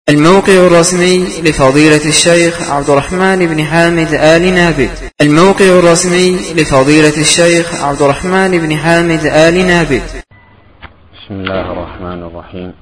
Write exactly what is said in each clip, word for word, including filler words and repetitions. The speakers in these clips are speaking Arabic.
الموقع الرسمي لفضيلة الشيخ عبد الرحمن بن حامد آل نابت الموقع الرسمي لفضيلة الشيخ عبد الرحمن بن حامد آل نابت. بسم الله الرحمن الرحيم.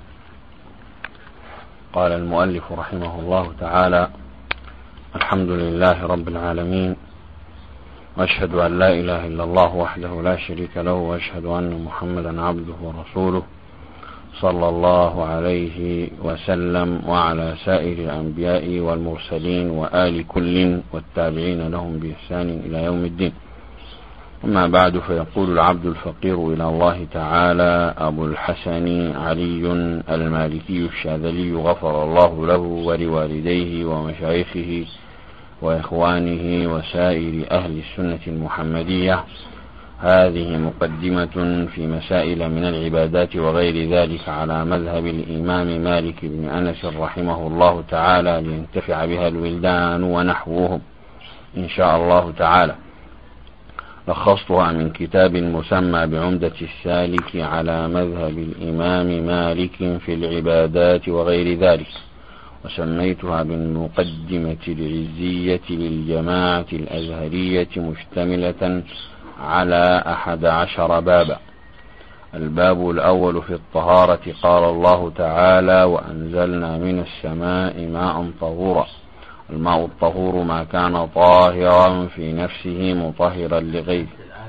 قال المؤلف رحمه الله تعالى: الحمد لله رب العالمين، وأشهد أن لا إله إلا الله وحده لا شريك له، وأشهد أن محمدا عبده ورسوله صلى الله عليه وسلم وعلى سائر الأنبياء والمرسلين وآل كل والتابعين لهم بإحسان إلى يوم الدين. أما بعد، فيقول العبد الفقير إلى الله تعالى أبو الحسن علي المالكي الشاذلي غفر الله له ولوالديه ومشايخه وإخوانه وسائر أهل السنة المحمدية: هذه مقدمة في مسائل من العبادات وغير ذلك على مذهب الإمام مالك بن أنس رحمه الله تعالى، لينتفع بها الولدان ونحوهم إن شاء الله تعالى. لخصتها من كتاب مسمى بعمدة السالك على مذهب الإمام مالك في العبادات وغير ذلك، وسميتها بالمقدمة العزية للجماعة الأزهرية، مشتملة على أحد عشر بابا. الباب الأول في الطهارة: قال الله تعالى: وأنزلنا من السماء ماء طهورا. الماء الطهور ما كان طاهرا في نفسه مطهرا لغيره.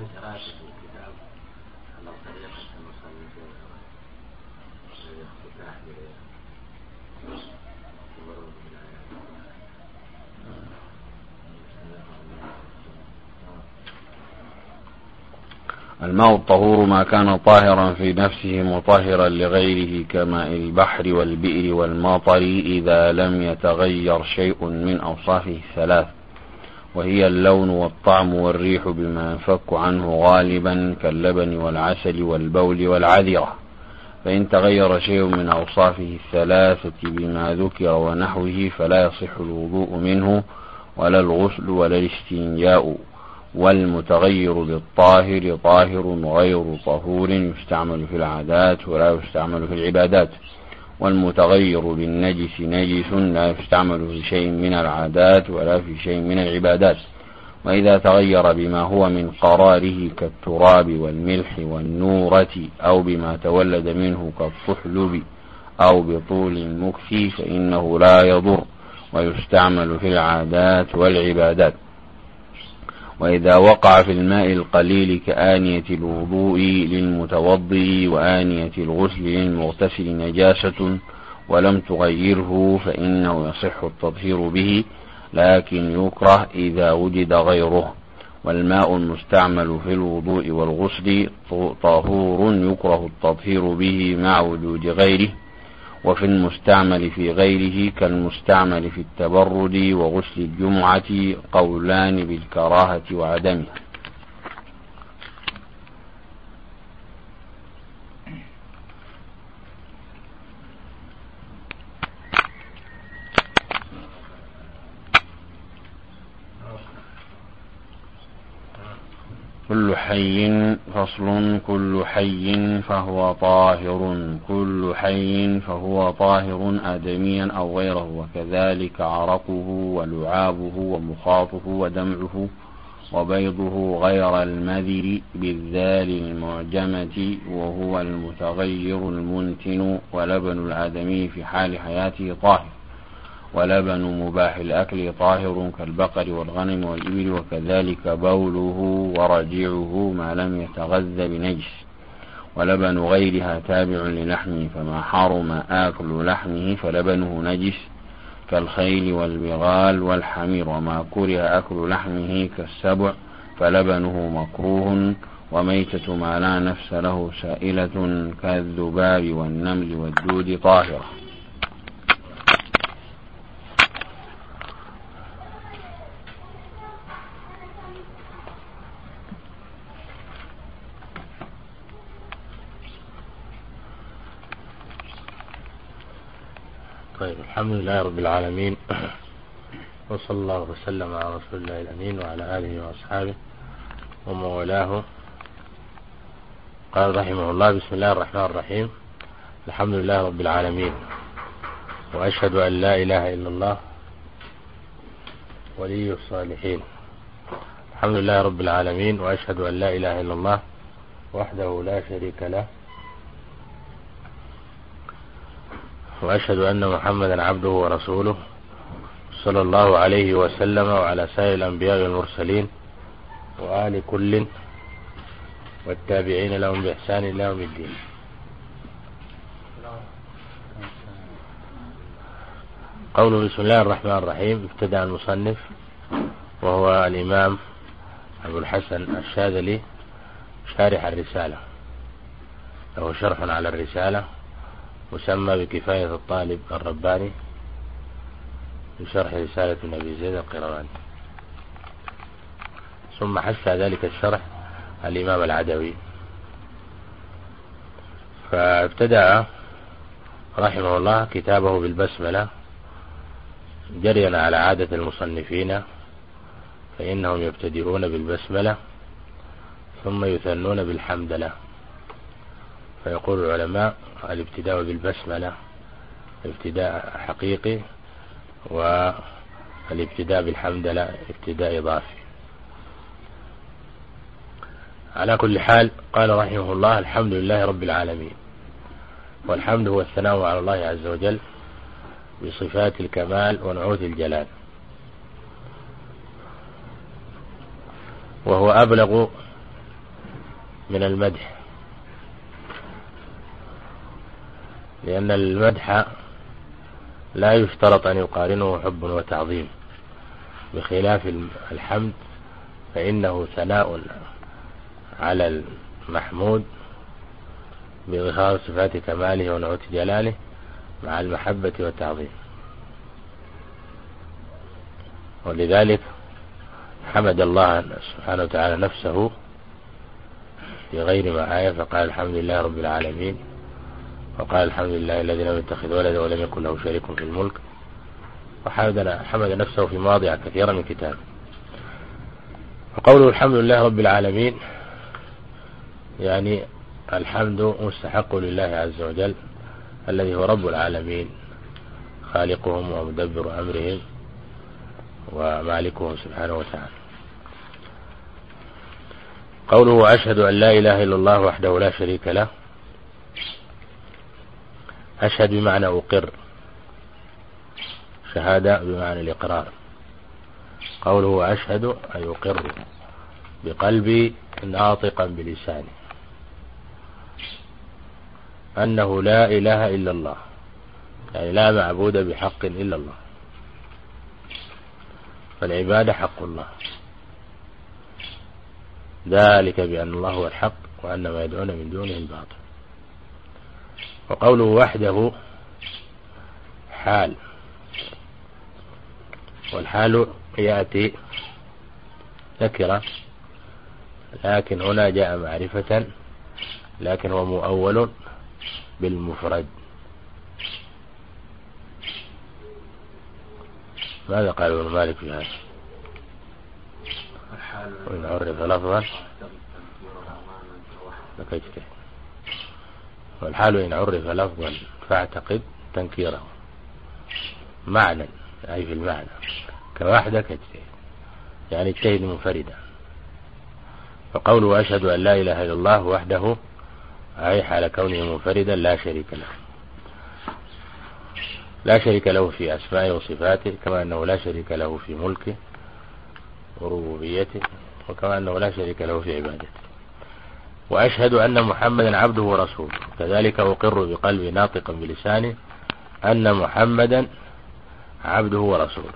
الماء الطهور ما كان طاهرا في نفسه مطهرا لغيره، كماء البحر والبئر والمطر، إذا لم يتغير شيء من أوصافه الثلاث، وهي اللون والطعم والريح، بما ينفك عنه غالبا كاللبن والعسل والبول والعذرة. فإن تغير شيء من أوصافه الثلاثة بما ذكر ونحوه فلا يصح الوضوء منه ولا الغسل ولا الاستنجاء. والمتغير بالطاهر طاهر غير طهور، يستعمل في العادات ولا يستعمل في العبادات. والمتغير بالنجس نجس، لا يستعمل في شيء من العادات ولا في شيء من العبادات. وإذا تغير بما هو من قراره كالتراب والملح والنورة، أو بما تولد منه كالطحلب أو بطول المكث، فإنه لا يضر، ويستعمل في العادات والعبادات. وإذا وقع في الماء القليل كآنية الوضوء للمتوضئ وآنية الغسل للمغتسل نجاسة ولم تغيره، فإنه يصح التطهير به، لكن يكره إذا وجد غيره. والماء المستعمل في الوضوء والغسل طهور، يكره التطهير به مع وجود غيره. وفي المستعمل في غيره كالمستعمل في التبرد وغسل الجمعة قولان بالكراهة وعدمها. كل حي فصل: كل حي فهو طاهر، كل حي فهو طاهر آدميا أو غيره، وكذلك عرقه ولعابه ومخاطه ودمعه وبيضه غير المذر بالذال المعجمة، وهو المتغير المنتن. ولبن الآدمي في حال حياته طاهر، ولبن مباح الأكل طاهر كالبقر والغنم والإبل، وكذلك بوله ورجعه ما لم يتغذى بنجس. ولبن غيرها تابع للحمه، فما حرم آكل لحمه فلبنه نجس كالخيل والبغال والحمير. وما كره أكل لحمه كالسبع فلبنه مكروه. وميتة ما لا نفس له سائلة كالذباب والنمل والدود طاهرة. طيب، الحمد لله رب العالمين، وصلى الله وسلم على رسول الله الأمين وعلى آله وأصحابه ومن والاه. قال رحمه الله: بسم الله الرحمن الرحيم، الحمد لله رب العالمين، وأشهد أن لا إله إلا الله ولي الصالحين. الحمد لله رب العالمين، وأشهد أن لا إله إلا الله وحده لا شريك له، وأشهد أن محمدا عبده ورسوله صلى الله عليه وسلم وعلى سائر الأنبياء والمرسلين وآل كل والتابعين لهم بإحسان إلى يوم الدين. قوله بسم الله الرحمن الرحيم ابتدأ المصنف وهو الإمام أبو الحسن الشاذلي شارح الرسالة، له شرح على الرسالة مسمى بكفاية الطالب الرباني بشرح رسالة ابن أبي زيد القيرواني. ثم حث ذلك الشرح الإمام العدوي، فابتدأ رحمه الله كتابه بالبسملة جريا على عادة المصنفين، فإنهم يبتدئون بالبسملة ثم يثنون بالحمدلة. فيقول العلماء الابتداء بالبسملة ابتداء حقيقي، والابتداء بالحمدلة ابتداء إضافي. على كل حال قال رحمه الله الحمد لله رب العالمين، والحمد هو الثناء على الله عز وجل بصفات الكمال ونعوت الجلال، وهو أبلغ من المدح، لأن المدح لا يشترط أن يقارنه حب وتعظيم، بخلاف الحمد فإنه ثناء على المحمود بإظهار صفات كماله ونعوت جلاله مع المحبة والتعظيم. ولذلك حمد الله سبحانه وتعالى نفسه في غير ما آية، فقال الحمد لله رب العالمين، وقال الحمد لله الذي لم يتخذ ولدا ولم يكن له شريك في الملك، وحمد نفسه في مواضع كثيرة من كتابه. وقوله الحمد لله رب العالمين يعني الحمد مستحق لله عز وجل الذي هو رب العالمين، خالقهم ومدبر أمرهم ومالكهم سبحانه وتعالى. قوله أشهد أن لا إله إلا الله وحده لا شريك له، أشهد بمعنى أقر، شهادة بمعنى الإقرار. قوله أشهد أي أقر بقلبي ناطقا بلساني أنه لا إله إلا الله، يعني لا معبود بحق إلا الله، فالعبادة حق الله، ذلك بأن الله هو الحق وأن ما يدعون من دونه الباطل. وقوله وحده حال، والحال يأتي نكرة، لكن هنا جاء معرفة، لكن هو مؤول بالمفرد. ماذا قال ابن مالك في هذا؟ وإن عرف لفظا لكيجتهد، والحال إن عرف لفظا فاعتقد تنكيره معنى، أي في المعنى كواحدة كاجتهد، يعني اجتهد منفردا. فقوله أشهد أن لا إله إلا الله وحده أي حال كونه منفردا لا شريك له، لا شريك له في أسمائه وصفاته، كما أنه لا شريك له في ملكه وربوبيته، وكما أنه لا شريك له في عبادته. وأشهد أن محمدا عبده ورسوله، كذلك أقر بقلبي ناطقا بلساني أن محمدا عبده ورسوله.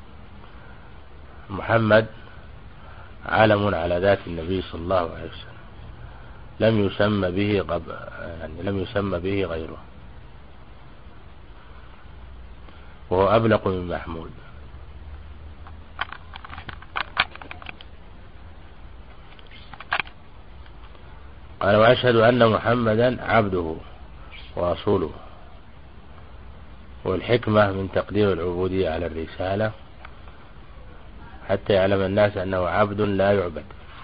محمد علم على ذات النبي صلى الله عليه وسلم، لم يسمى به قبل، يعني لم يسمى به غيره، وهو أبلغ من محمود. قال وأشهد أن محمدا عبده ورسوله، والحكمة من تقدير العبودية على الرسالة حتى يعلم الناس أنه عبد لا يعبد.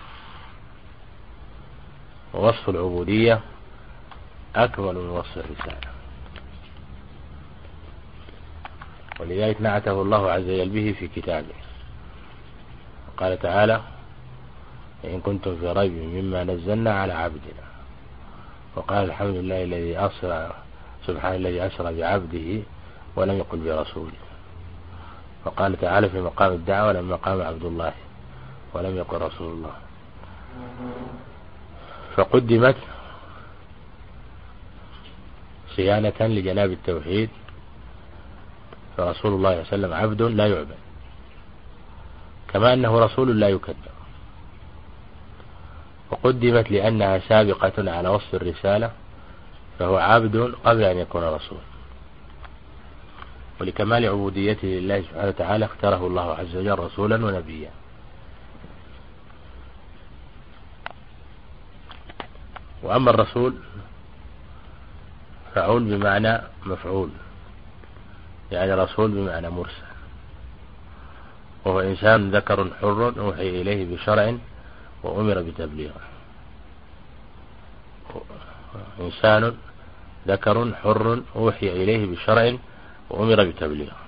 ووصف العبودية أكمل من وصف الرسالة، ولذلك نعته الله عز وجل به في كتابه. قال تعالى: إن كنتم في ريب مما نزلنا على عبدنا. وقال: الحمد لله الذي أسرى سبحان الذي أسرى بعبده ولم يقل برسوله. وقال تعالى في مقام الدعوة: لما قام عبد الله ولم يقل رسول الله. فقدمت صيانة لجناب التوحيد، فرسول الله صلى الله عليه وسلم عبد لا يعبد، كما أنه رسول لا يكذب. وقدمت لأنها سابقة على وصف الرسالة، فهو عبد قبل أن يكون رسول. ولكمال عبوديته لله سبحانه وتعالى اختاره الله عز وجل رسولا ونبيا. وأما الرسول فعول بمعنى مفعول، يعني رسول بمعنى مرسل، وهو إنسان ذكر حر أوحي إليه بشرع وأمر بتبليغه. إنسان ذكر حر أوحي إليه بشرع وأمر بتبليغه،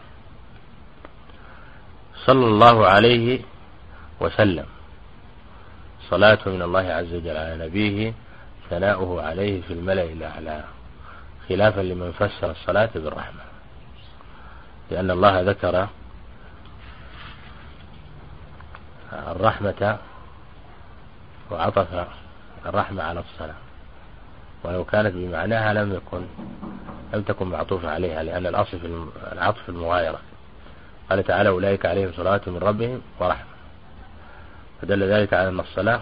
صلى الله عليه وسلم، صلاة من الله عز وجل على نبيه، ثناؤه عليه في الملأ الأعلى، خلافا لمن فسر الصلاة بالرحمة، لأن الله ذكر الرحمة وعطف الرحمة على الصلاة، ولو كانت بمعناها لم يكن لم تكن معطوفة عليها، لأن الأصل في العطف المغايرة. قال تعالى: أولئك عليهم صلاة من ربهم ورحمة، فدل ذلك على أن الصلاة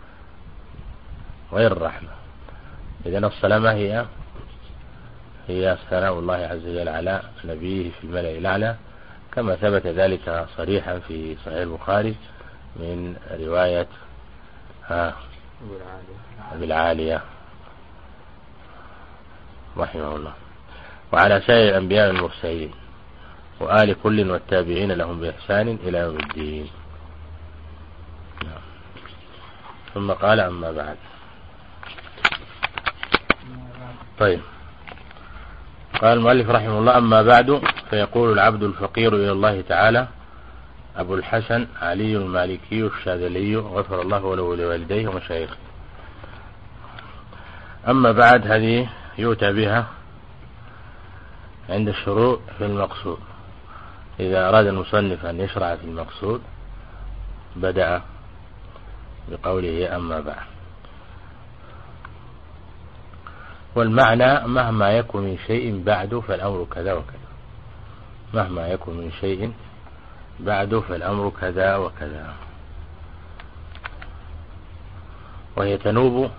غير الرحمة. إذن الصلاة ما هي؟ هي ثناء الله عز وجل على نبيه في الملأ الأعلى، كما ثبت ذلك صريحا في صحيح البخاري من رواية أبي العالية رحمه الله. وعلى سائر الأنبياء المرسلين وآل كل والتابعين لهم بإحسان إلى يوم الدين. ثم قال: أما بعد. طيب، قال المؤلف رحمه الله: أما بعد، فيقول العبد الفقير إلى الله تعالى أبو الحسن علي المالكي الشاذلي غفر الله له ولوالديه ومشايخه. أما بعد، هذه يؤتى بها عند الشروع في المقصود. إذا أراد المصنف أن يشرع في المقصود بدأ بقوله: أما بعد. والمعنى: مهما يكن من شيء بعد فالأمر كذا وكذا. مهما يكن من شيء بعد فالأمر كذا وكذا. وهي تنوب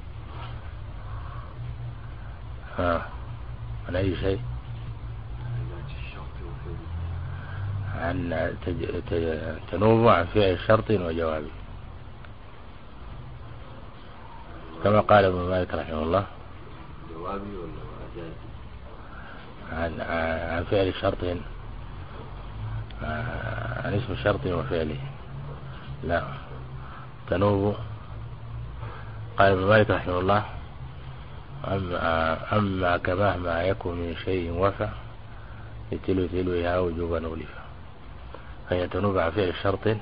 ها عن أي شيء؟ عن تنوب عن فعل الشرط وجوابه، كما قال ابن مالك رحمه الله: جوابي ولا عن عن فعل شرط، عن اسم شرط وفعله. لا، تنوب. قال ابن مالك رحمه الله: أما, أما كمهما يكون من شيء وفى لتلو تلوها وجوبا ولفا، فهي تنوب عن فعل الشرط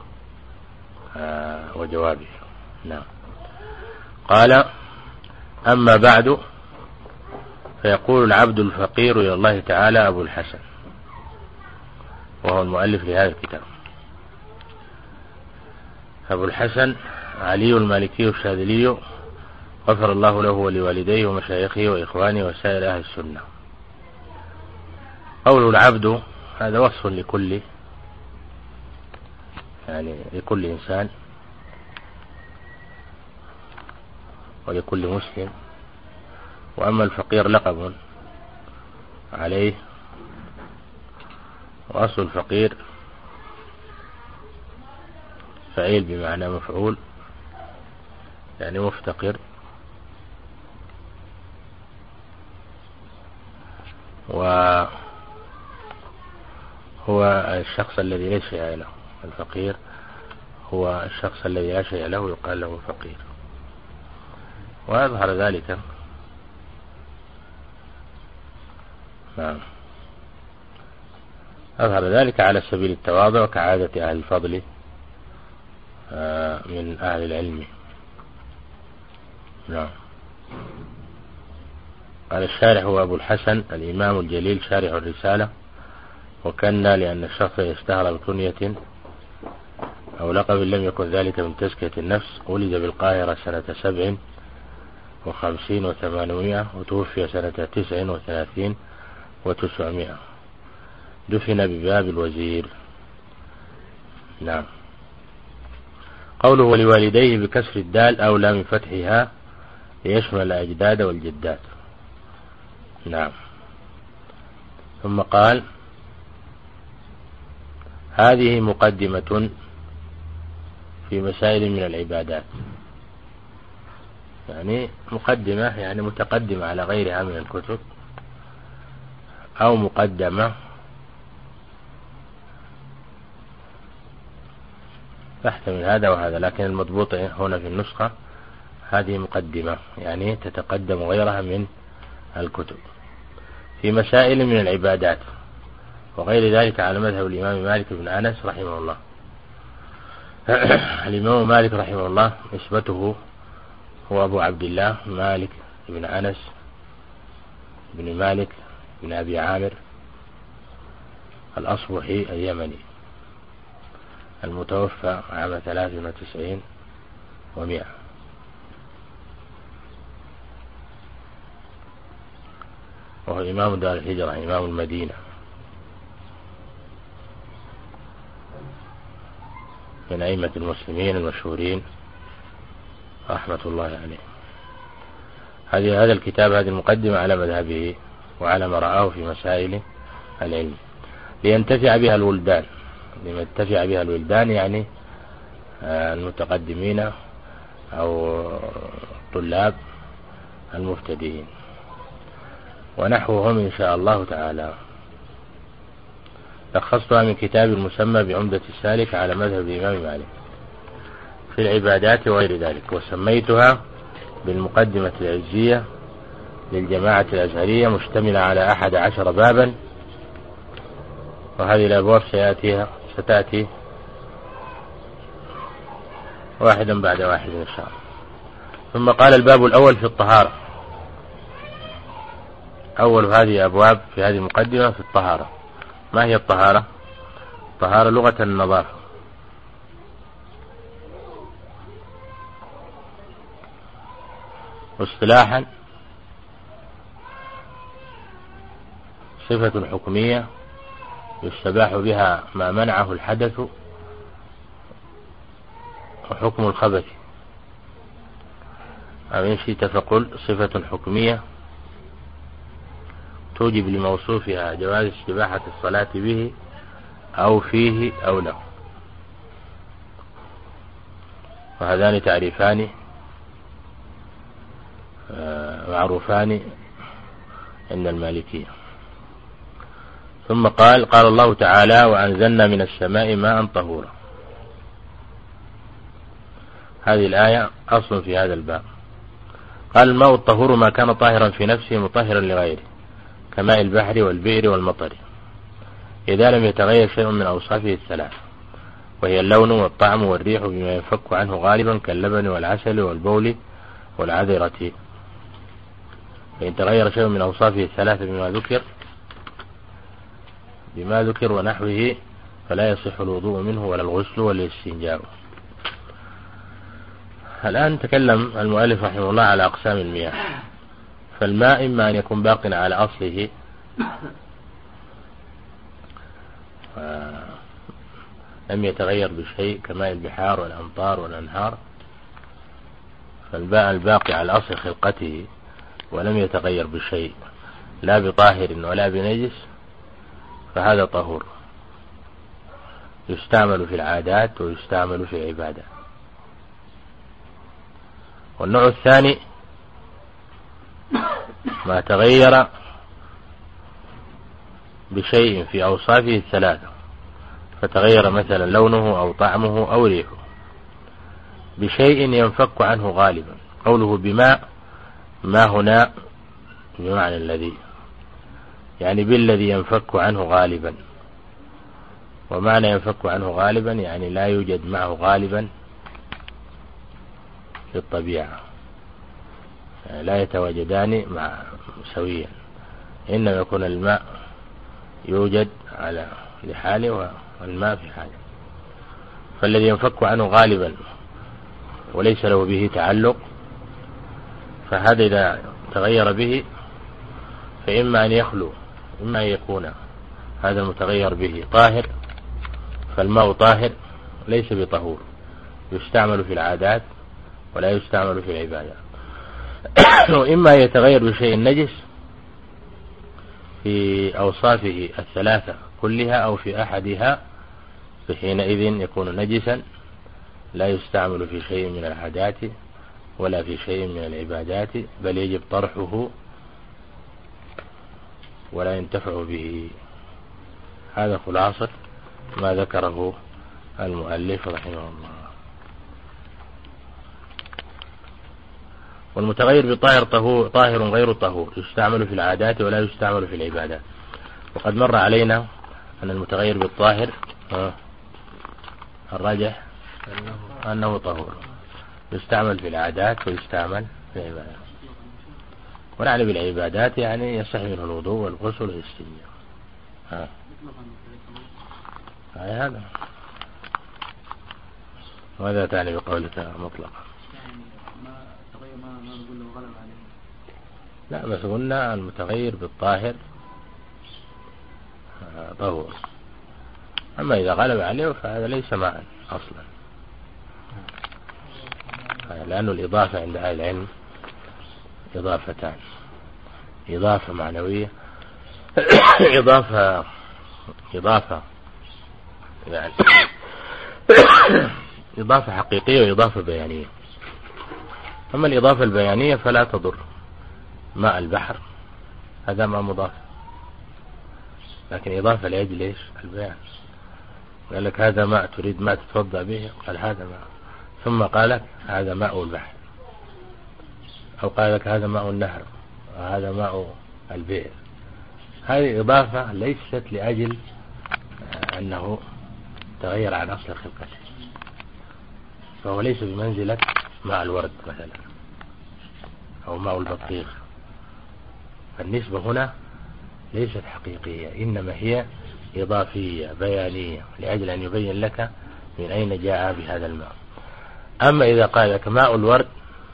وجوابه. نعم. قال: أما بعد، فيقول العبد الفقير إلى الله تعالى أبو الحسن، وهو المؤلف لهذا الكتاب. أبو الحسن علي المالكي الشاذلي غفر الله له ولوالديه ومشايخه وإخوانه وسائر أهل السنة. قوله العبد هذا وصف لكل يعني لكل إنسان ولكل مسلم. وأما الفقير لقب عليه، وأصل الفقير فعيل بمعنى مفعول، يعني مفتقر. وهو الشخص الذي لا شيء له. الفقير هو الشخص الذي لا شيء له يقال له فقير. ويظهر ذلك نعم أظهر ذلك على سبيل التواضع كعادة أهل الفضل من أهل العلم. نعم. قال الشارح هو أبو الحسن الإمام الجليل شارح الرسالة، وكنا لأن الشخص يشتهر بكنية أو لقب لم يكن ذلك من تزكية النفس. ولد بالقاهرة سنة سبع وخمسين وثمانمائة وتوفي سنة تسع وثلاثين وتسعمائة. دفن بباب الوزير. نعم. قوله ولوالديه بكسر الدال أولى من فتحها ليشمل الأجداد والجدات. نعم. ثم قال هذه مقدمة في مسائل من العبادات، يعني مقدمة يعني متقدمة على غيرها من الكتب، أو مقدمة تحتمل هذا وهذا، لكن المضبوط هنا في النسخة هذه مقدمة يعني تتقدم غيرها من الكتب في مسائل من العبادات وغير ذلك على مذهب الإمام مالك بن أنس رحمه الله. الإمام مالك رحمه الله نسبته هو أبو عبد الله مالك بن أنس بن مالك بن أبي عامر الأصبحي اليمني المتوفى عام ثلاث وتسعين ومئة. وهو إمام دار الهجرة إمام المدينة من أئمة المسلمين المشهورين رحمة الله عليه. هذه هذا الكتاب هذه المقدمة على مذهبه وعلى ما رآه في مسائل العلم لينتفع بها الولدان، لينتفع بها الولدان يعني المتقدمين أو طلاب المبتدئين ونحوهم إن شاء الله تعالى. لخصتها من كتاب المسمى بعمدة السالك على مذهب الإمام مالك في العبادات وغير ذلك، وسميتها بالمقدمة العزية للجماعة الأزهرية مشتملة على أحد عشر بابا، وهذه الأبواب سيأتيها ستأتي واحدا بعد واحد إن شاء الله. ثم قال الباب الأول في الطهارة. أول هذه أبواب في هذه المقدمة في الطهارة. ما هي الطهارة؟ الطهارة لغة النظافة، واصطلاحا صفة حكمية يستباح بها ما منعه الحدث وحكم الخبث، أو إن شئت فقل صفة حكمية توجب لموصوفها جواز استباحة الصلاة به أو فيه أو له. وهذان تعريفان معروفان عند المالكية. ثم قال قال الله تعالى وأنزلنا من السماء ماء طهورا. هذه الآية أصل في هذا الباب. قال الماء الطهور ما كان طاهرا في نفسه مطهرا لغيره كماء البحر والبئر والمطر إذا لم يتغير شيء من أوصافه الثلاث، وهي اللون والطعم والريح بما ينفك عنه غالبا كاللبن والعسل والبول والعذرة. فإن تغير شيء من أوصافه الثلاثة بما ذكر بما ذكر ونحوه فلا يصح الوضوء منه ولا الغسل ولا الاستنجاء. الآن تكلم المؤلف رحمه الله على أقسام المياه. فالماء إما أن يكون باق على أصله لم يتغير بشيء كماء البحار والأمطار والأنهار، فالماء الباقي على أصل خلقته ولم يتغير بشيء لا بطاهر ولا بنجس فهذا طهور يستعمل في العادات ويستعمل في العبادة. والنوع الثاني ما تغير بشيء في أوصافه الثلاثة، فتغير مثلا لونه أو طعمه أو ريحه بشيء ينفك عنه غالبا. قوله بماء ما هنا بمعنى الذي، يعني بالذي ينفك عنه غالبا ومعنى ينفك عنه غالبا يعني لا يوجد معه غالبا في الطبيعة، يعني لا يتواجدان مع سويا، إنما يكون الماء يوجد على لحاله والماء في حاله. فالذي ينفك عنه غالبا وليس له به تعلق، فهذا إذا تغير به فإما أن يخلو، إما أن يكون هذا المتغير به طاهر، فالماء طاهر ليس بطهور، يستعمل في العادات ولا يستعمل في العبادات. وإما يتغير بشيء نجس في أوصافه الثلاثة كلها أو في أحدها، فحينئذ يكون نجسا لا يستعمل في شيء من العادات ولا في شيء من العبادات، بل يجب طرحه ولا ينتفع به. هذا خلاصة ما ذكره المؤلف رحمه الله. والمتغير بالطاهر طاهر غير طهور، يستعمل في العادات ولا يستعمل في العبادات. وقد مر علينا أن المتغير بالطاهر الراجح أنه طهور، يستعمل في العادات ويستعمل في العبادات. ونعني بالعبادات يعني يصح منه الوضوء والغسل والاستنجاء. ها هذا ماذا تعني بقولك مطلقا؟ لا، بس قلنا المتغير بالطاهر طهور، أما إذا غلب عليه فهذا ليس ماء أصلا، لأن الإضافة عند أهل العلم إضافتان: إضافة معنوية إضافة إضافة يعني إضافة حقيقية وإضافة بيانية. أما الإضافة البيانية فلا تضر، ماء البحر هذا ماء مضاف، لكن إضافة لأجل إيش؟ البيان. قال لك هذا ماء تريد ماء تتوضأ به، قال هذا ماء، ثم قال لك هذا ماء البحر، أو قال لك هذا ماء النهر وهذا ماء البئر. هذه إضافة ليست لأجل أنه تغير عن أصل خلقته، فهو ليس بمنزلة ماء الورد مثلا أو ماء البطيخ. النسبة هنا ليست حقيقية، إنما هي إضافية بيانية لأجل أن يبين لك من أين جاء بهذا الماء. أما إذا قال لك ماء الورد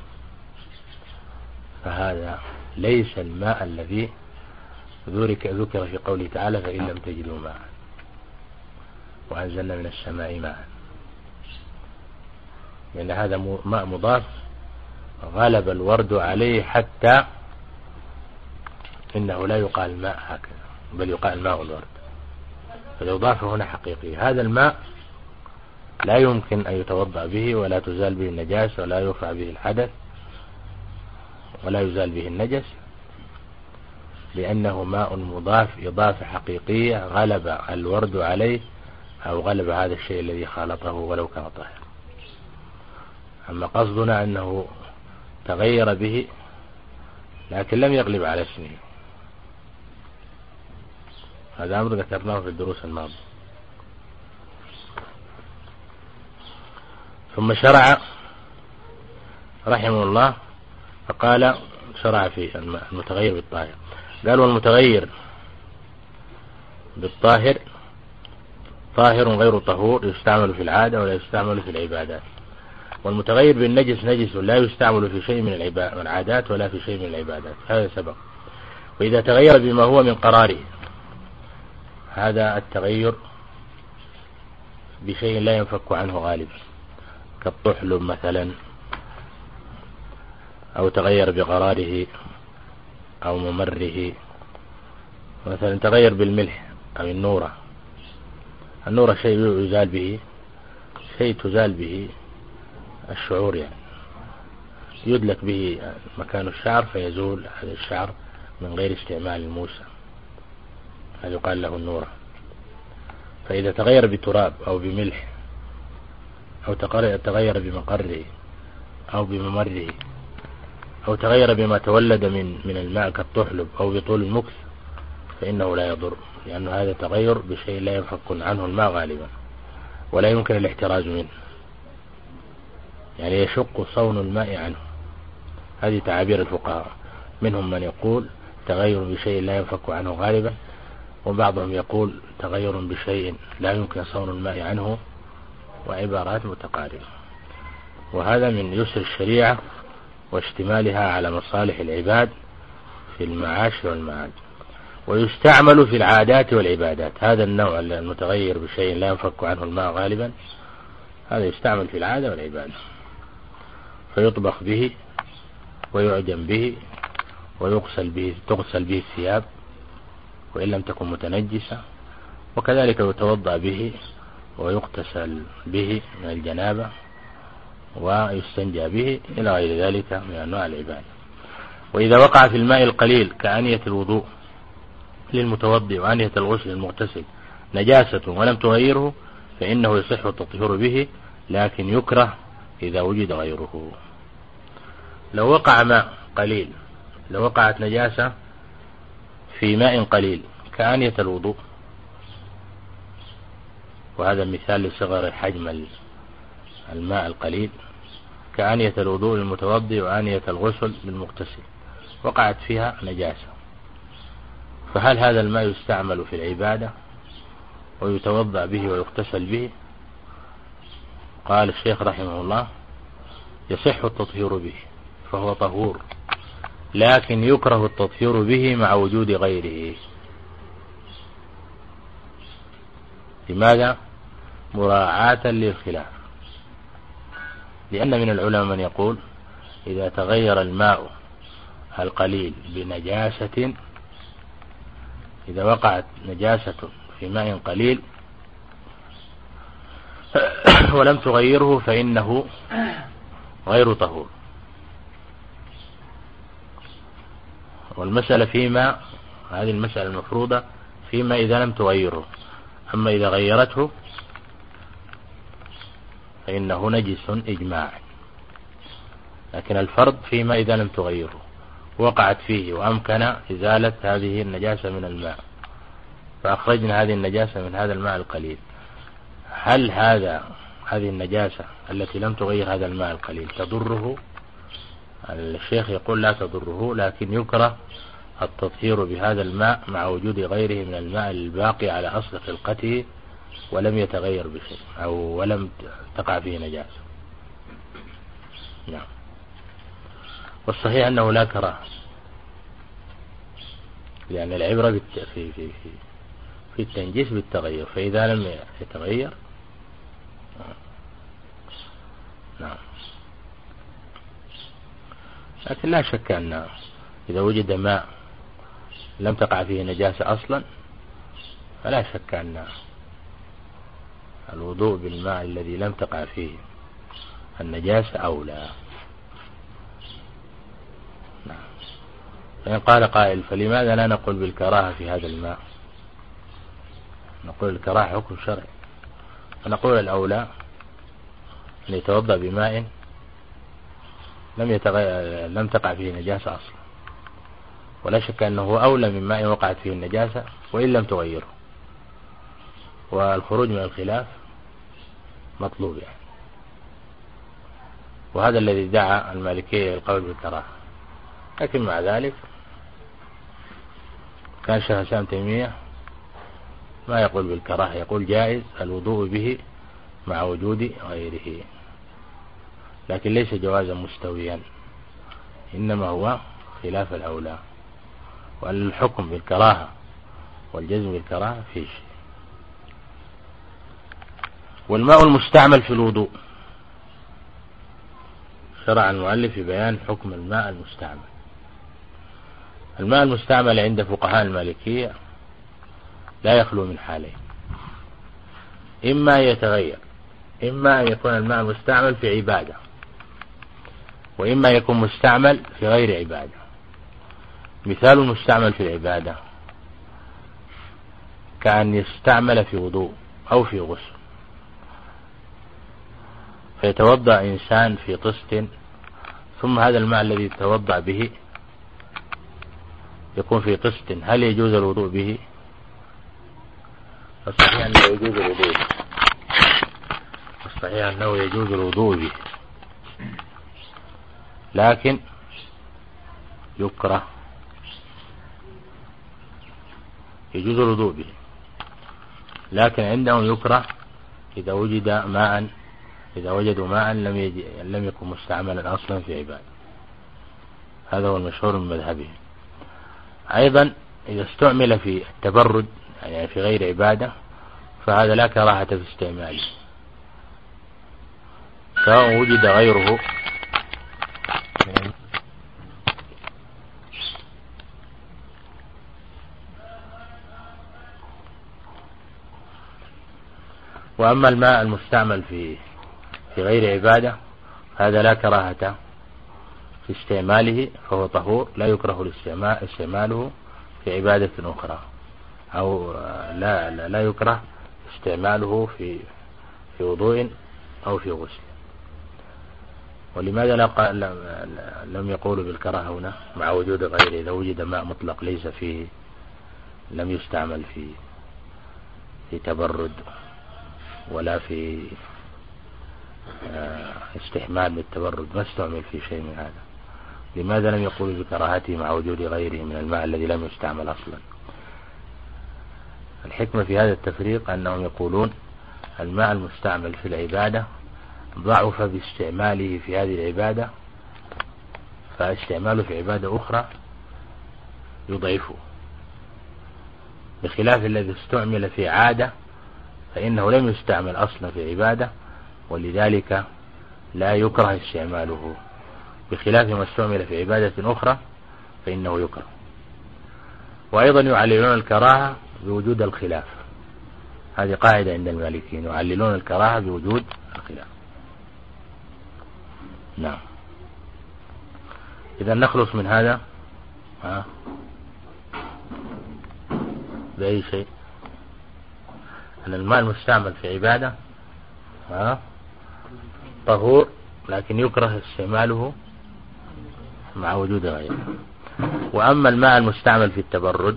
فهذا ليس الماء الذي ذكر في قوله تعالى: فإن لم تجدوا ماء وأنزلنا من السماء ماء، لأن هذا ماء مضاف غلب الورد عليه حتى إنه لا يقال ماء هكذا، بل يقال ماء الورد. فالإضافة هنا حقيقية. هذا الماء لا يمكن أن يتوضأ به ولا تزال به النجاسة ولا يرفع به الحدث ولا يزال به النجس، لأنه ماء مضاف إضافة حقيقية غلب الورد عليه أو غلب هذا الشيء الذي خالطه ولو كان طاهر. أما قصدنا أنه تغير به لكن لم يغلب على اسمه، هذا أمر ذكرناه في الدروس الماضية. ثم شرع رحمه الله فقال شرع في المتغير بالطاهر، قال: والمتغير بالطاهر طاهر غير طهور، يستعمل في العادة ولا يستعمل في العبادات. والمتغير بالنجس نجس لا يستعمل في شيء من العادات ولا في شيء من العبادات، هذا سبق. وإذا تغير بما هو من قراره، هذا التغير بشيء لا ينفك عنه غالبا كالطحلب مثلا، أو تغير بقراره أو ممره، مثلا تغير بالملح أو النورة. النورة شيء يزال به، شيء تزال به الشعور، يعني يدلك به مكان الشعر فيزول هذا الشعر من غير استعمال الموسى، هذا يقال له النورة. فإذا تغير بتراب أو بملح أو تغير بمقره أو بممره أو تغير بما تولد من من الماء كالطحلب أو بطول المكث، فإنه لا يضر، لأن هذا تغير بشيء لا ينفك عنه الماء غالبا ولا يمكن الاحتراز منه، يعني يشق صون الماء عنه. هذه تعابير الفقهاء، منهم من يقول تغير بشيء لا ينفك عنه غالبا، وبعضهم يقول تغير بشيء لا يمكن صون الماء عنه، وعبارات متقاربة. وهذا من يسر الشريعة واشتمالها على مصالح العباد في المعاش والمعاد. ويستعمل في العادات والعبادات، هذا النوع المتغير بشيء لا ينفك عنه الماء غالبا، هذا يستعمل في العادة والعبادة، فيطبخ به ويعجن به ويغسل به، تغسل به الثياب وإن لم تكن متنجسة، وكذلك يتوضأ به ويغتسل به من الجنابة ويستنجى به إلى غير ذلك من أنواع العبادة. وإذا وقع في الماء القليل كآنية الوضوء للمتوضئ وآنية الغسل للمغتسل نجاسة ولم تغيره فإنه يصح التطهير به، لكن يكره إذا وجد غيره. لو وقع ماء قليل، لو وقعت نجاسة في ماء قليل كآنية الوضوء، وهذا مثال لصغر حجم الماء القليل، كآنية الوضوء للمتوضئ وآنية الغسل للمغتسل، وقعت فيها نجاسة، فهل هذا الماء يستعمل في العبادة ويتوضأ به ويغتسل به؟ قال الشيخ رحمه الله يصح التطهير به فهو طهور، لكن يكره التطهير به مع وجود غيره. لماذا؟ مراعاة للخلاف، لأن من العلماء من يقول إذا تغير الماء القليل بنجاسة، إذا وقعت نجاسة في ماء قليل ولم تغيره فإنه غير طهور. والمسألة فيما، هذه المسألة المفروضة فيما إذا لم تغيره، أما إذا غيرته فإنه نجس إجماعا، لكن الفرض فيما إذا لم تغيره وقعت فيه وأمكن إزالة هذه النجاسة من الماء، فأخرجنا هذه النجاسة من هذا الماء القليل، هل هذا هذه النجاسة التي لم تغير هذا الماء القليل تضره؟ الشيخ يقول لا تضره، لكن يكره التطهير بهذا الماء مع وجود غيره من الماء الباقي على أصل خلقته ولم يتغير بشيء أو ولم تقع فيه نجاسة. نعم. والصحيح أنه لا كراهة، لأن العبرة في في في في التنجيس بالتغير، فإذا لم يتغير نعم. لكن لا شك أن إذا وجد ماء لم تقع فيه نجاسة أصلا فلا شك أن الوضوء بالماء الذي لم تقع فيه النجاسة أولى. نعم. فإن قال قائل فلماذا لا نقول بالكراهة في هذا الماء؟ نقول الكراهة حكم شرعي، ونقول الأولى أن يتوضأ بماء لم يتغير لم تقع فيه نجاسة أصلا، ولا شك أنه أولى من ماء وقعت فيه النجاسة وإن لم تغيره، والخروج من الخلاف مطلوب يعني. وهذا الذي دعا المالكية القول بالكراهة. لكن مع ذلك كان شيخ الإسلام تيمية ما يقول بالكراهة، يقول جائز الوضوء به مع وجود غيره، لكن ليس جوازا مستويا، إنما هو خلاف الأولى، وأن الحكم بالكراهة والجزم بالكراهة فيه شيء. والماء المستعمل في الوضوء، شرع المؤلف في بيان حكم الماء المستعمل. الماء المستعمل عند فقهاء المالكية لا يخلو من حالين، إما يتغير، إما أن يكون الماء المستعمل في عبادة، وإما يكون مستعمل في غير عبادة. مثال المستعمل في العبادة كأن يستعمل في وضوء أو في غسل، فيتوضأ إنسان في طست، ثم هذا الماء الذي يتوضأ به يكون في قسط هل يجوز الوضوء به؟ الصحيح أنه يجوز الوضوء به الصحيح أنه يجوز الوضوء به لكن يكره يجوز الوضوء به لكن عندهم يكره إذا وجد ماء إذا وجدوا ماء لم يجي لم يكن مستعملا أصلا في عبادة. هذا هو المشهور من مذهبهم. أيضا إذا استعمل في التبرد يعني في غير عبادة فهذا لا كراهة في استعماله سواء وجد غيره وأما الماء المستعمل في في غير عبادة هذا لا كراهة في استعماله فهو طهور لا يكره استعماله في عبادة أخرى أو لا لا, لا يكره استعماله في في وضوء أو في غسل. ولماذا لا لم يقولوا بالكراهة هنا مع وجود غيره؟ إذا وجد ماء مطلق ليس فيه لم يستعمل في في تبرد ولا في استحمال بالتبرد ما استعمل في شيء من هذا، لماذا لم يقولوا بكراهته مع وجود غيره من الماء الذي لم يستعمل أصلا؟ الحكمة في هذا التفريق أنهم يقولون الماء المستعمل في العبادة ضعف باستعماله في هذه العبادة فاستعماله في عبادة أخرى يضعفه، بخلاف الذي استعمل في عادة فإنه لم يستعمل أصلا في عبادة ولذلك لا يكره استعماله، بخلاف ما استعمل في عبادة أخرى فإنه يكره. وأيضا يعللون الكراهة بوجود الخلاف، هذه قاعدة عند المالكيين يعللون الكراهة بوجود الخلاف. نعم. إذا نخلص من هذا ها بأي شيء أن الماء المستعمل في عبادة ها طهور لكن يكره استعماله مع وجود غيره. وأما الماء المستعمل في التبرد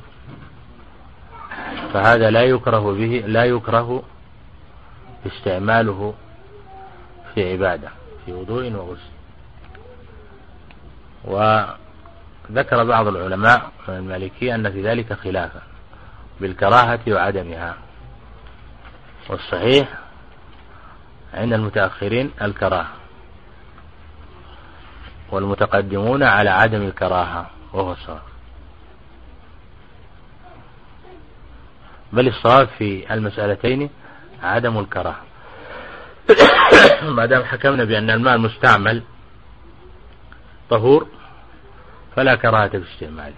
فهذا لا يكره به لا يكره استعماله في عبادة في وضوء وغسل. وذكر بعض العلماء من المالكية أن في ذلك خلافا بالكراهة وعدمها، والصحيح عند المتأخرين الكراهة والمتقدمون على عدم الكراهة وهو الصواب، بل الصواب في المسألتين عدم الكراهة ما دام حكمنا بأن الماء المستعمل طهور فلا كراهة في استعماله.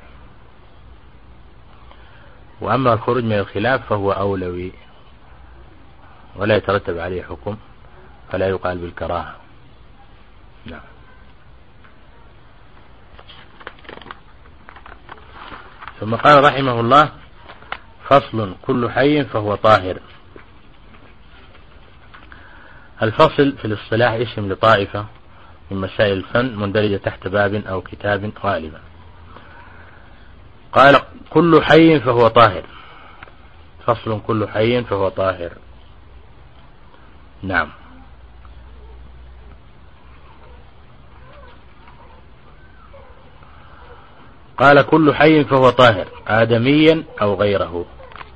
وأما الخروج من الخلاف فهو أولوي ولا يترتب عليه حكم فلا يقال بالكراهة. نعم. ثم قال رحمه الله فصل كل حي فهو طاهر. الفصل في الاصطلاح اسم لطائفة من مسائل الفن مندرجة تحت باب أو كتاب غالبا. قال كل حي فهو طاهر. فصل كل حي فهو طاهر. نعم. قال كل حي فهو طاهر آدميا أو غيره.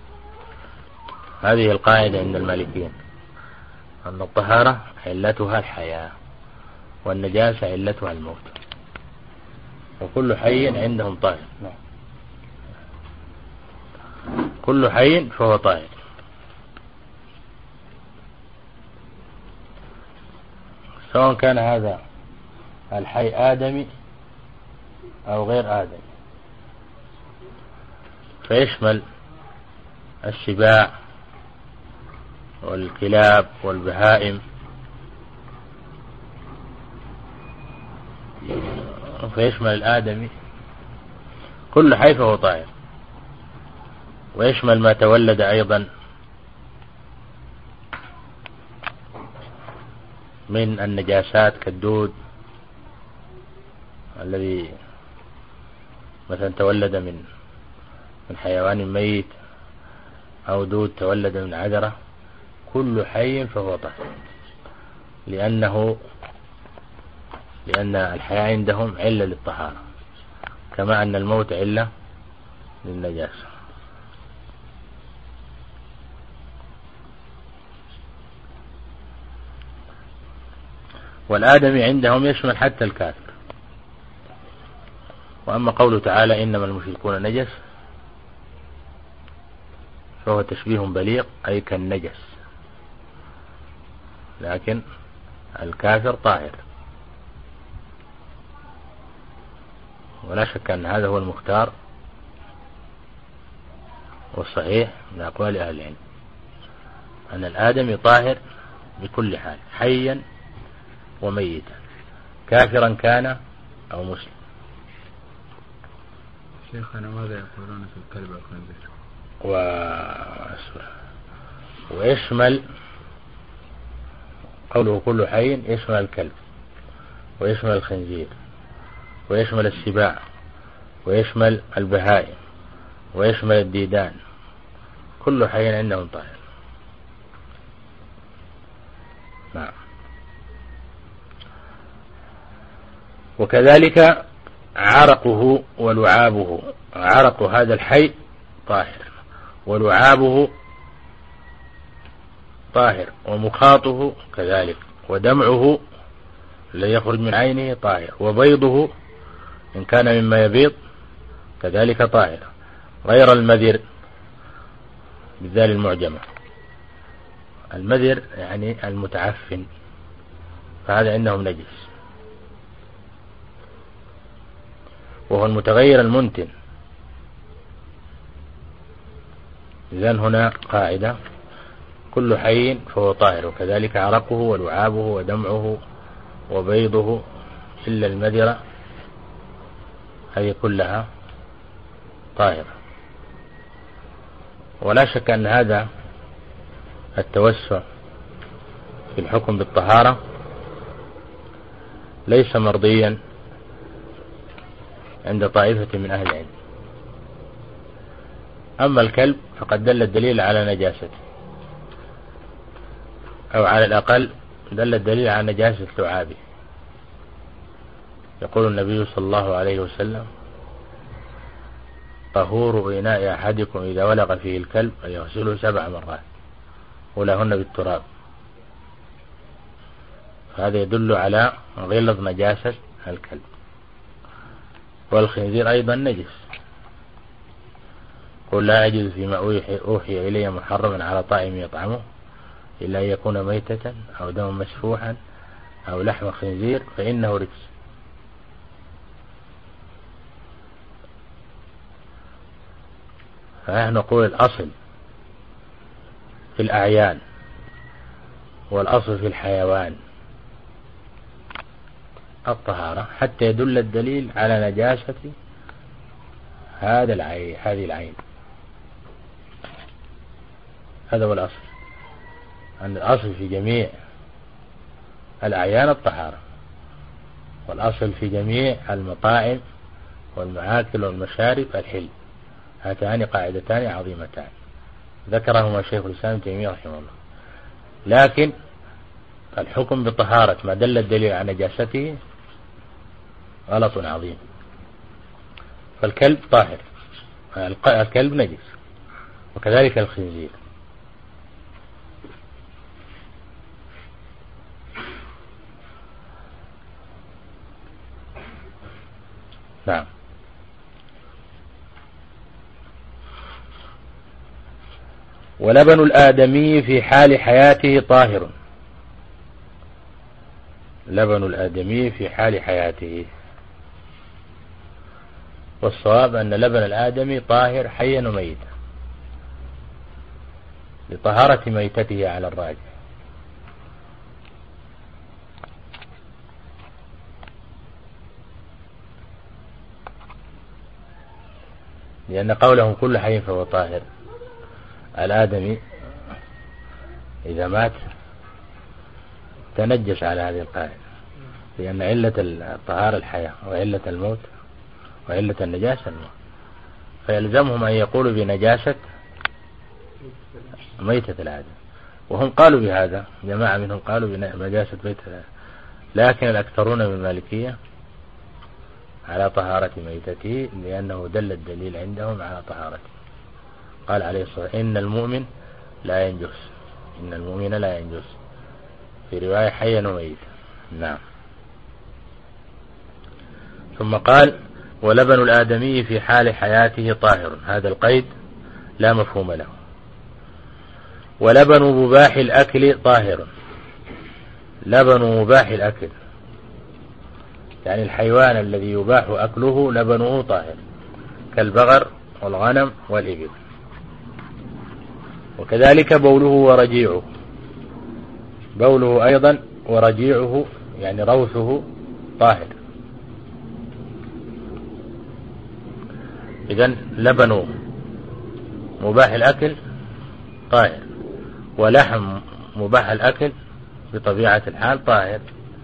هذه القاعدة عند المالكيين أن الطهارة علتها الحياة والنجاسة علتها الموت، وكل حي عندهم طاهر. كل حي فهو طاهر سواء كان هذا الحي آدمي أو غير آدمي، فيشمل السباع والكلاب والبهائم، فيشمل الآدمي. كل حي فهو طاهر، ويشمل ما تولد أيضا من النجاسات كالدود الذي مثلا تولد من من حيوان ميت أو دود تولد من عذرة، كل حي فهو طاهر، لأنه لأن الحياة عندهم علة للطهارة، كما أن الموت علة للنجاسة. والآدمي عندهم يشمل حتى الكافر. وأما قوله تعالى إنما المشركون نجس فهو تشبيه بليغ، أي كالنجس، لكن الكافر طاهر، ولا شك أن هذا هو المختار والصحيح من أقوال أهل العلم، أن الآدمي طاهر بكل حال، حيا وميتا، كافرا كان أو مسلم. شيخنا ماذا يقولون في الكلب والخنزير؟ و... ويشمل قوله كل حي يشمل الكلب، ويشمل الخنزير، ويشمل السباع، ويشمل البهائم، ويشمل الديدان، كل حي عندهم طاهر. نعم. وكذلك عرقه ولعابه، عرق هذا الحي طاهر، ولعابه طاهر، ومخاطه كذلك، ودمعه الذي يخرج من عينه طاهر، وبيضه إن كان مما يبيض كذلك طاهر، غير المذر بالذال المعجمة. المذر يعني المتعفن، فهذا عندهم نجس، وهو المتغير المنتن. إذن هنا قاعدة: كل حي فهو طاهر، وكذلك عرقه ولعابه ودمعه وبيضه إلا المذرة، هذه كلها طاهرة. ولا شك أن هذا التوسع في الحكم بالطهارة ليس مرضيا عند طائفة من أهل العلم. أما الكلب فقد دل الدليل على نجاسته، أو على الأقل دل الدليل على نجاسة لعابه. يقول النبي صلى الله عليه وسلم: طهور إناء أحدكم إذا ولغ فيه الكلب فيغسله سبع مرات ولهن بالتراب. فهذا يدل على غلظ نجاسة الكلب. والخنزير أيضا نجس، قل لا أجد فيما أوحي إلي محرما على طائم يطعمه إلا أن يكون ميتة أو دما مسفوحا أو لحم خنزير فإنه رجس. فنحن نقول الأصل في الأعيان والأصل في الحيوان الطهارة، حتى يدل الدليل على نجاسة هذا العين هذه العين. هذا هو الأصل، أن الأصل في جميع الأعيان الطهارة، والأصل في جميع المطاعم والمآكل والمشارب الحل. هاتان قاعدتان عظيمتان ذكرهما شيخ الإسلام ابن تيمية رحمه الله. لكن الحكم بطهارة ما دل الدليل على نجاسته غلط عظيم. فالكلب طاهر، الكلب نجس، وكذلك الخنزير. نعم. ولبن الآدمي في حال حياته طاهر، لبن الآدمي في حال حياته، والصواب أن لبن الآدمي طاهر حيا وميتا لطهارة ميتته على الراجح. لأن قولهم كل حي فهو طاهر، الآدمي إذا مات تنجس على هذه القاعدة، لأن علة الطهارة الحياة وعلة الموت وعلة النجاسة الماء، فيلزمهم أن يقولوا بنجاسة ميتة الآدم، وهم قالوا بهذا، جماعة منهم قالوا بنجاسة ميتة الآدم، لكن الأكثرون من المالكية على طهارة ميتته، لأنه دل الدليل عندهم على طهارته. قال عليه الصلاة والسلام: إن المؤمن لا ينجس، إن المؤمن لا ينجس، في رواية حيا وميتا. نعم. ثم قال: ولبن الآدمي في حال حياته طاهر، هذا القيد لا مفهوم له. ولبن مباح الأكل طاهر، لبن مباح الأكل يعني الحيوان الذي يباح أكله لبنه طاهر، كالبغر والغنم والإبل، وكذلك بوله ورجيعه، بوله أيضا ورجيعه يعني روثه طاهر. إذن لبن مباح الأكل طاهر، ولحم مباح الأكل بطبيعة الحال طاهر،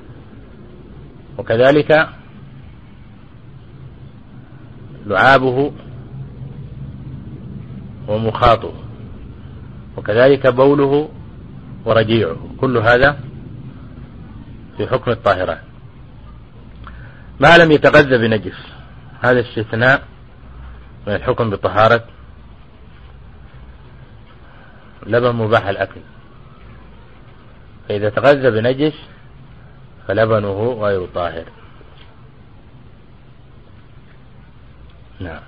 وكذلك لعابه ومخاطه، وكذلك بوله ورجيعه، كل هذا في حكم الطاهرات ما لم يتغذى بنجس. هذا استثناء من الحكم بطهارة لبن مباح الأكل، فإذا تغذى بنجس فلبنه غير طاهر. نعم.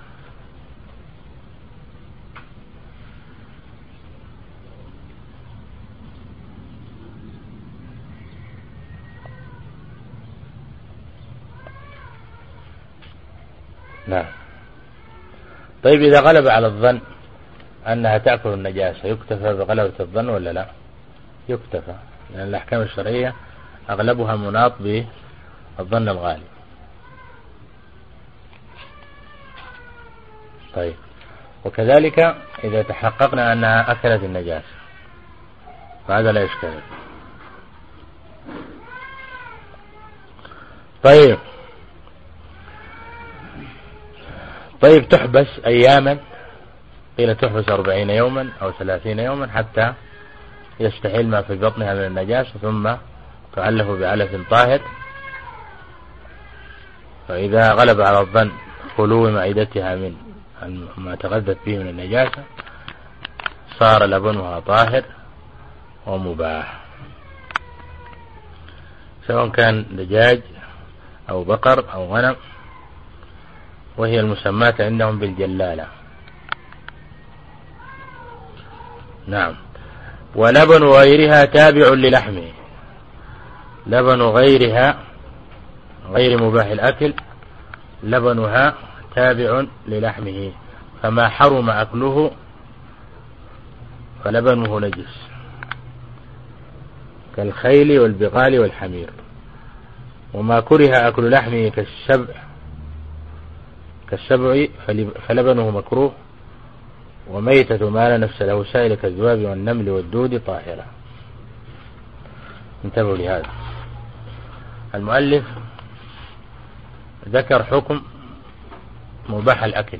نعم. طيب إذا غلب على الظن أنها تأكل النجاسة يكتفى بغلبة الظن ولا لا؟ يكتفى، لأن الأحكام الشرعية أغلبها مناط بالظن الغالب. طيب، وكذلك إذا تحققنا أنها أكلت النجاسة فهذا لا يشكل. طيب طيب تحبس أياما، قيل تحبس أربعين يوما أو ثلاثين يوما حتى يستحيل ما في بطنها من النجاسة، ثم تعلف بعلف طاهر. فإذا غلب على الظن خلو معدتها من ما تغذت به من النجاسة صار لبنها طاهر ومباح، سواء كان دجاج أو بقر أو غنم، وهي المسماة عندهم بالجلالة. نعم. ولبن غيرها تابع للحمه، لبن غيرها غير مباح الأكل لبنها تابع للحمه، فما حرم أكله فلبنه نجس، كالخيل والبغال والحمير. وما كره أكل لحمه كالسبع كالسبع فلبنه مكروه، وميتة ما لا نفس له سائل كالذباب والنمل والدود طاهرة. انتبهوا لهذا. المؤلف ذكر حكم مباح الأكل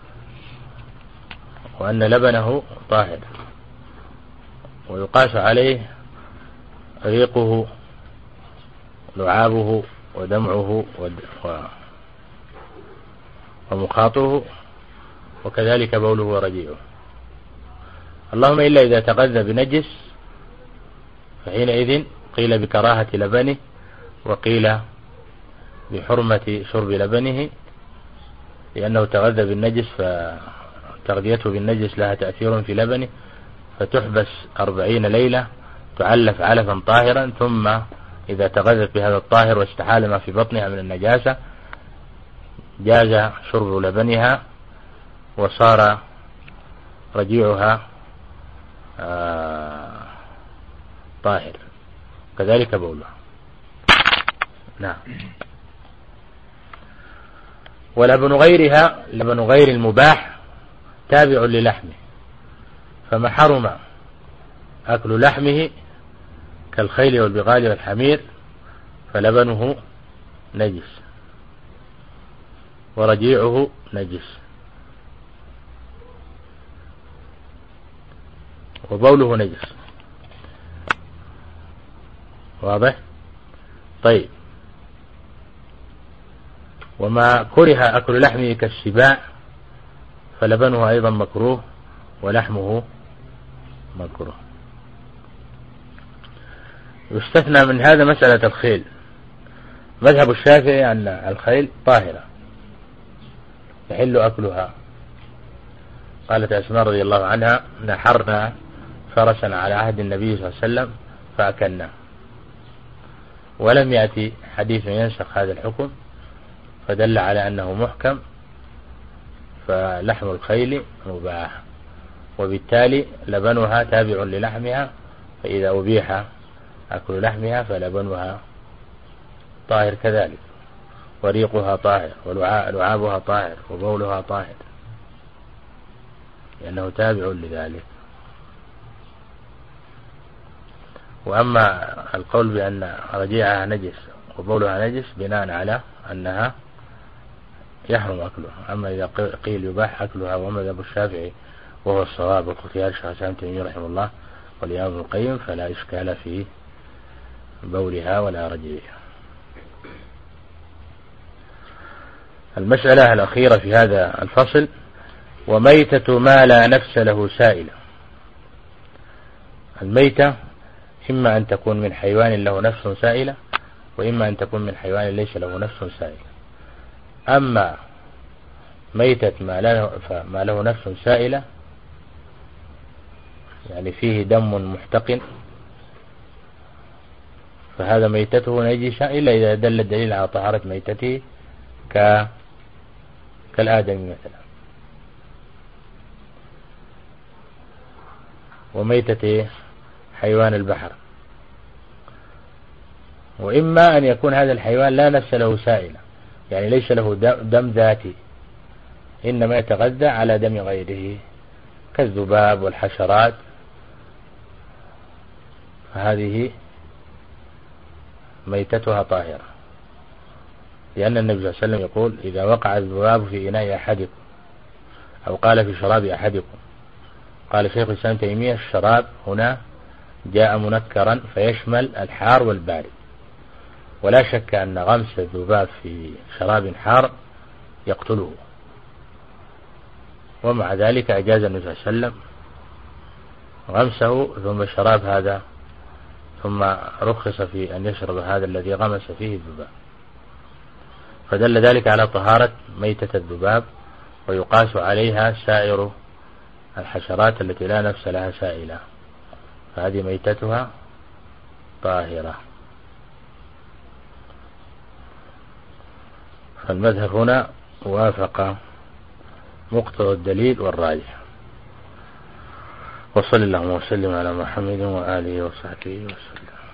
وأن لبنه طاهر، ويقاس عليه ريقه لعابه ودمعه ومخاطه، وكذلك بوله ورجيعه. اللهم إلا إذا تغذى بنجس فحينئذ قيل بكراهة لبنه، وقيل بحرمة شرب لبنه، لأنه تغذى بالنجس فتغذيته بالنجس لها تأثير في لبنه، فتحبس أربعين ليلة تعلف علفا طاهرا، ثم إذا تغذت بهذا الطاهر واستحال ما في بطنها من النجاسة جاز شرب لبنها وصار رجيعها آه طاهر، كذلك بولها. نعم. ولبن غيرها لبن غير المباح تابع للحمه، فما حرم أكل لحمه كالخيل والبغال والحمير فلبنه نجس. ورجيعه نجس وبوله نجس. واضح؟ طيب، وما كره أكل لحمه كالسباع فلبنه أيضا مكروه ولحمه مكروه. يستثنى من هذا مسألة الخيل. مذهب الشافعي أن الخيل طاهرة يحل أكلها. قالت أسماء رضي الله عنها: نحرنا فرسا على عهد النبي صلى الله عليه وسلم فأكلنا، ولم يأتي حديث ينسخ هذا الحكم فدل على أنه محكم، فلحم الخيل مباح، وبالتالي لبنها تابع للحمها، فإذا أبيح أكل لحمها فلبنها طاهر كذلك، وريقها طاهر، ولعابها طاهر، وبولها طاهر، لأنه تابع لذلك. وأما القول بأن رجيعها نجس وبولها نجس بناء على أنها يحرم أكلها. أما إذا قيل يباح أكلها ومذهب الشافعي وهو الصواب واختيار الشيخ الإسلام ابن تيمية رحمه الله والإمام ابن القيم فلا إشكال في بولها ولا رجيعها. المسألة الأخيرة في هذا الفصل: وميتة ما لا نفس له سائلة. الميتة إما أن تكون من حيوان له نفس سائلة، وإما أن تكون من حيوان ليس له نفس سائلة. أما ميتة ما له, ما له نفس سائلة يعني فيه دم محتقن، فهذا ميتته نجسة إلا إذا دل الدليل على طهارة ميتته ك كالآدمي مثلا. وميتة حيوان البحر. وإما أن يكون هذا الحيوان لا نفس له سائلة، يعني ليس له دم ذاتي، إنما يتغذى على دم غيره كالذباب والحشرات، فهذه ميتتها طاهرة، لأن النبي صلى الله عليه وسلم يقول: إذا وقع الذباب في إناء أحدكم، أو قال في شراب أحدكم. قال شيخ الإسلام ابن تيمية: الشراب هنا جاء منكرا فيشمل الحار والبارد، ولا شك أن غمس الذباب في شراب حار يقتله، ومع ذلك أجاز النبي صلى الله عليه وسلم غمسه ثم شراب هذا، ثم رخص في أن يشرب هذا الذي غمس فيه الذباب، فدل ذلك على طهارة ميتة الذباب، ويقاس عليها سائر الحشرات التي لا نفس لها سائلة، فهذه ميتتها طاهرة. فالمذهب هنا وافق مقتضى الدليل والراجح. وصلى الله وسلم على محمد وآله وصحبه وسلم.